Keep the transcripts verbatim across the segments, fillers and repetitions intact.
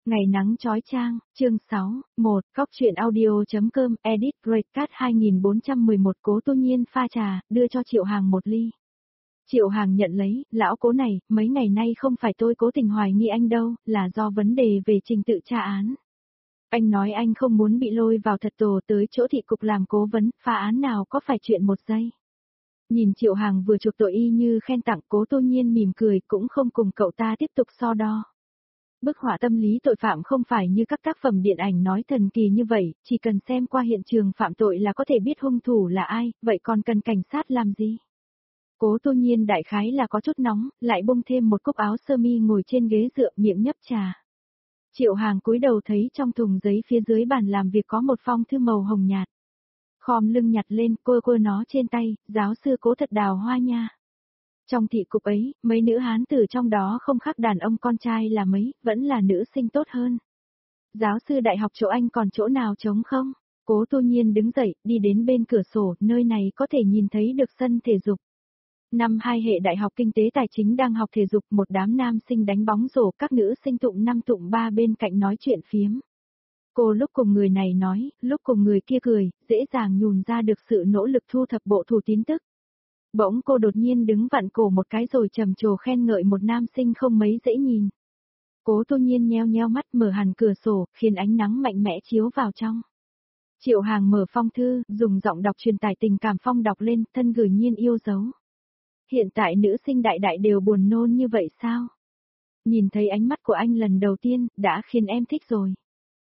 Ngày nắng chói chang, chương sáu, một, Góc truyện audio.com, edit, Redcat hai nghìn bốn trăm mười một Cố Tu Nhiên pha trà, đưa cho Triệu Hàng một ly. Triệu Hàng nhận lấy, lão Cố này, mấy ngày nay không phải tôi cố tình hoài nghi anh đâu, là do vấn đề về trình tự tra án. Anh nói anh không muốn bị lôi vào thật tổ tới chỗ thị cục làm cố vấn, phá án nào có phải chuyện một giây. Nhìn Triệu Hàng vừa chuộc tội y như khen tặng, Cố Tu Nhiên mỉm cười cũng không cùng cậu ta tiếp tục so đo. Bức họa tâm lý tội phạm không phải như các tác phẩm điện ảnh nói thần kỳ như vậy, chỉ cần xem qua hiện trường phạm tội là có thể biết hung thủ là ai, vậy còn cần cảnh sát làm gì? Cố Tu Nhiên đại khái là có chút nóng, lại bung thêm một cúc áo sơ mi ngồi trên ghế dựa miệng nhấp trà. Triệu Hàng cúi đầu thấy trong thùng giấy phía dưới bàn làm việc có một phong thư màu hồng nhạt. Khom lưng nhặt lên, cô cô nó trên tay, giáo sư Cố thật đào hoa nha. Trong thị cục ấy, mấy nữ hán tử trong đó không khác đàn ông con trai là mấy, vẫn là nữ sinh tốt hơn. Giáo sư đại học chỗ anh còn chỗ nào trống không? Cố Tu Nhiên đứng dậy, đi đến bên cửa sổ, nơi này có thể nhìn thấy được sân thể dục. Năm hai hệ đại học kinh tế tài chính đang học thể dục, một đám nam sinh đánh bóng rổ, các nữ sinh tụng năm tụng ba bên cạnh nói chuyện phiếm. Cô lúc cùng người này nói, lúc cùng người kia cười, dễ dàng nhùn ra được sự nỗ lực thu thập bộ thủ tín tức. Bỗng cô đột nhiên đứng vặn cổ một cái rồi trầm trồ khen ngợi một nam sinh không mấy dễ nhìn. Cố Tu Nhiên nheo nheo mắt mở hẳn cửa sổ, khiến ánh nắng mạnh mẽ chiếu vào trong. Triệu Hàng mở phong thư, dùng giọng đọc truyền tải tình cảm phong đọc lên, thân gửi Nhiên yêu dấu. Hiện tại nữ sinh đại đại đều buồn nôn như vậy sao? Nhìn thấy ánh mắt của anh lần đầu tiên, đã khiến em thích rồi.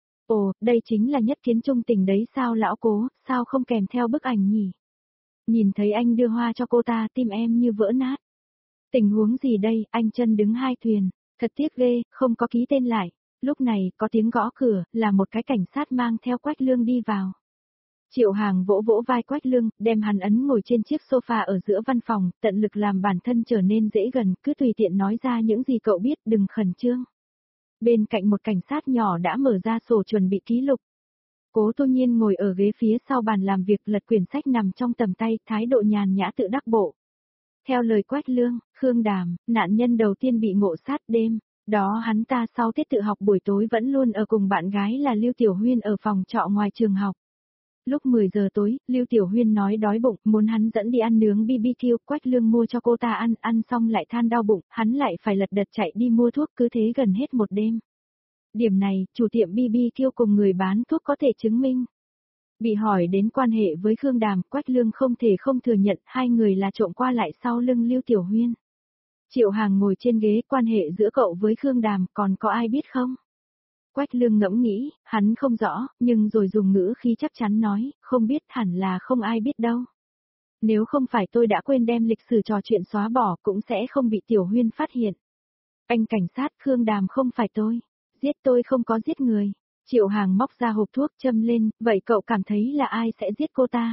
Ồ, đây chính là nhất kiến trung tình đấy sao lão Cố, sao không kèm theo bức ảnh nhỉ? Nhìn thấy anh đưa hoa cho cô ta, tim em như vỡ nát. Tình huống gì đây, anh chân đứng hai thuyền, thật tiếc ghê, không có ký tên lại. Lúc này, có tiếng gõ cửa, là một cái cảnh sát mang theo Quách Lương đi vào. Triệu Hàng vỗ vỗ vai Quách Lương, đem hắn ấn ngồi trên chiếc sofa ở giữa văn phòng, tận lực làm bản thân trở nên dễ gần, cứ tùy tiện nói ra những gì cậu biết, đừng khẩn trương. Bên cạnh một cảnh sát nhỏ đã mở ra sổ chuẩn bị ký lục. Cố Tu Nhiên ngồi ở ghế phía sau bàn làm việc, lật quyển sách nằm trong tầm tay, thái độ nhàn nhã tự đắc bộ. Theo lời Quách Lương, Khương Đàm, nạn nhân đầu tiên bị ngộ sát đêm, đó hắn ta sau tiết tự học buổi tối vẫn luôn ở cùng bạn gái là Lưu Tiểu Huyên ở phòng trọ ngoài trường học. Lúc mười giờ tối, Lưu Tiểu Huyên nói đói bụng, muốn hắn dẫn đi ăn nướng bê bê kiu, Quách Lương mua cho cô ta ăn, ăn xong lại than đau bụng, hắn lại phải lật đật chạy đi mua thuốc, cứ thế gần hết một đêm. Điểm này, chủ tiệm bê bê kiu cùng người bán thuốc có thể chứng minh. Bị hỏi đến quan hệ với Khương Đàm, Quách Lương không thể không thừa nhận hai người là trộm qua lại sau lưng Lưu Tiểu Huyên. Triệu Hàng ngồi trên ghế, quan hệ giữa cậu với Khương Đàm còn có ai biết không? Quách Lương ngẫm nghĩ, hắn không rõ, nhưng rồi dùng ngữ khí chắc chắn nói, không biết hẳn là không ai biết đâu. Nếu không phải tôi đã quên đem lịch sử trò chuyện xóa bỏ cũng sẽ không bị Tiểu Huyên phát hiện. Anh cảnh sát, Khương Đàm không phải tôi. Giết tôi không có giết người. Triệu Hàng móc ra hộp thuốc châm lên, vậy cậu cảm thấy là ai sẽ giết cô ta?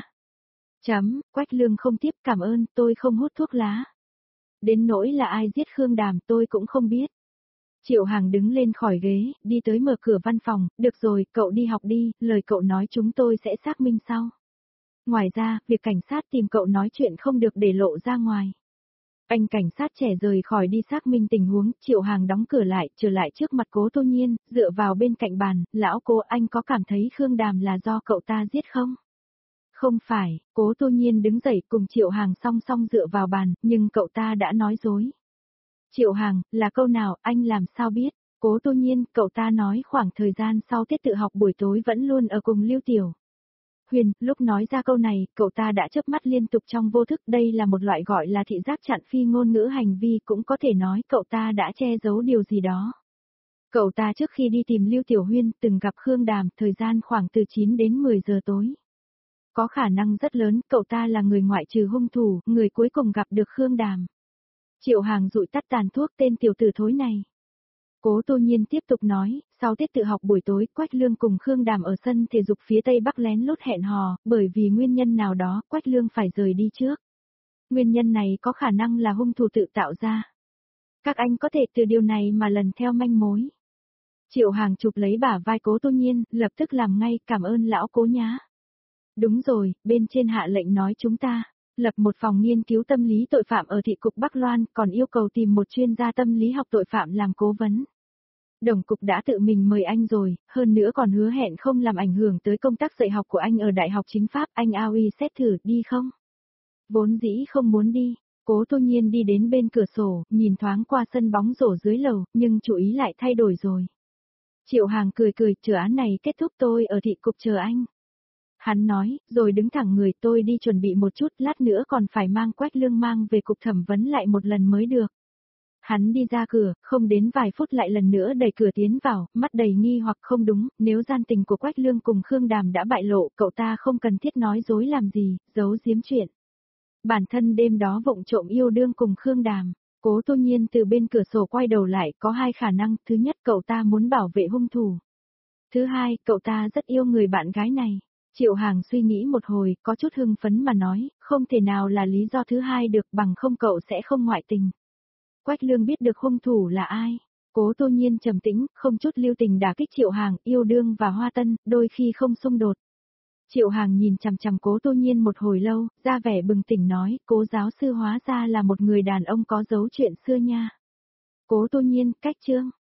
Chấm, Quách Lương không tiếp, cảm ơn, tôi không hút thuốc lá. Đến nỗi là ai giết Khương Đàm tôi cũng không biết. Triệu Hàng đứng lên khỏi ghế, đi tới mở cửa văn phòng, được rồi, cậu đi học đi, lời cậu nói chúng tôi sẽ xác minh sau. Ngoài ra, việc cảnh sát tìm cậu nói chuyện không được để lộ ra ngoài. Anh cảnh sát trẻ rời khỏi đi xác minh tình huống, Triệu Hàng đóng cửa lại, trở lại trước mặt Cố Tu Nhiên, dựa vào bên cạnh bàn, lão Cố, anh có cảm thấy Khương Đàm là do cậu ta giết không? Không phải, Cố Tu Nhiên đứng dậy cùng Triệu Hàng song song dựa vào bàn, nhưng cậu ta đã nói dối. Triệu Hàng, là câu nào, anh làm sao biết? Cố Tu Nhiên, cậu ta nói khoảng thời gian sau tiết tự học buổi tối vẫn luôn ở cùng Lưu Tiểu Huyền, lúc nói ra câu này, cậu ta đã chớp mắt liên tục trong vô thức, đây là một loại gọi là thị giác chặn phi ngôn ngữ hành vi, cũng có thể nói cậu ta đã che giấu điều gì đó. Cậu ta trước khi đi tìm Lưu Tiểu Huyên từng gặp Khương Đàm, thời gian khoảng từ chín đến mười giờ tối. Có khả năng rất lớn, cậu ta là người ngoại trừ hung thủ, người cuối cùng gặp được Khương Đàm. Triệu Hàng dụi tắt tàn thuốc tên tiểu tử thối này. Cố Tu Nhiên tiếp tục nói, sau tiết tự học buổi tối, Quách Lương cùng Khương Đàm ở sân thể dục phía tây bắc lén lút hẹn hò, bởi vì nguyên nhân nào đó, Quách Lương phải rời đi trước. Nguyên nhân này có khả năng là hung thủ tự tạo ra. Các anh có thể từ điều này mà lần theo manh mối. Triệu Hàng chụp lấy bả vai Cố Tu Nhiên, lập tức làm ngay, cảm ơn lão Cố nhá. Đúng rồi, bên trên hạ lệnh nói chúng ta lập một phòng nghiên cứu tâm lý tội phạm ở thị cục Bắc Loan, còn yêu cầu tìm một chuyên gia tâm lý học tội phạm làm cố vấn. Đồng cục đã tự mình mời anh rồi, hơn nữa còn hứa hẹn không làm ảnh hưởng tới công tác dạy học của anh ở Đại học Chính pháp, anh ao uy xét thử, đi không? Vốn dĩ không muốn đi, Cố Tô Nhiên đi đến bên cửa sổ, nhìn thoáng qua sân bóng rổ dưới lầu, nhưng chủ ý lại thay đổi rồi. Triệu Hàng cười cười, chờ án này kết thúc tôi ở thị cục chờ anh. Hắn nói, rồi đứng thẳng người, tôi đi chuẩn bị một chút, lát nữa còn phải mang Quách Lương mang về cục thẩm vấn lại một lần mới được. Hắn đi ra cửa, không đến vài phút lại lần nữa đẩy cửa tiến vào, mắt đầy nghi hoặc không đúng, nếu gian tình của Quách Lương cùng Khương Đàm đã bại lộ, cậu ta không cần thiết nói dối làm gì, giấu giếm chuyện. Bản thân đêm đó vụng trộm yêu đương cùng Khương Đàm. Cố Tô Nhiên từ bên cửa sổ quay đầu lại, có hai khả năng, thứ nhất cậu ta muốn bảo vệ hung thủ. Thứ hai, cậu ta rất yêu người bạn gái này. Triệu Hàng suy nghĩ một hồi, có chút hưng phấn mà nói, không thể nào là lý do thứ hai được, bằng không cậu sẽ không ngoại tình. Quách Lương biết được hung thủ là ai. Cố Tô Nhiên trầm tĩnh, không chút lưu tình đả kích Triệu Hàng, yêu đương và hoa tân, đôi khi không xung đột. Triệu Hàng nhìn chằm chằm Cố Tô Nhiên một hồi lâu, ra vẻ bừng tỉnh nói, Cố giáo sư hóa ra là một người đàn ông có dấu chuyện xưa nha. Cố Tô Nhiên, cách chương.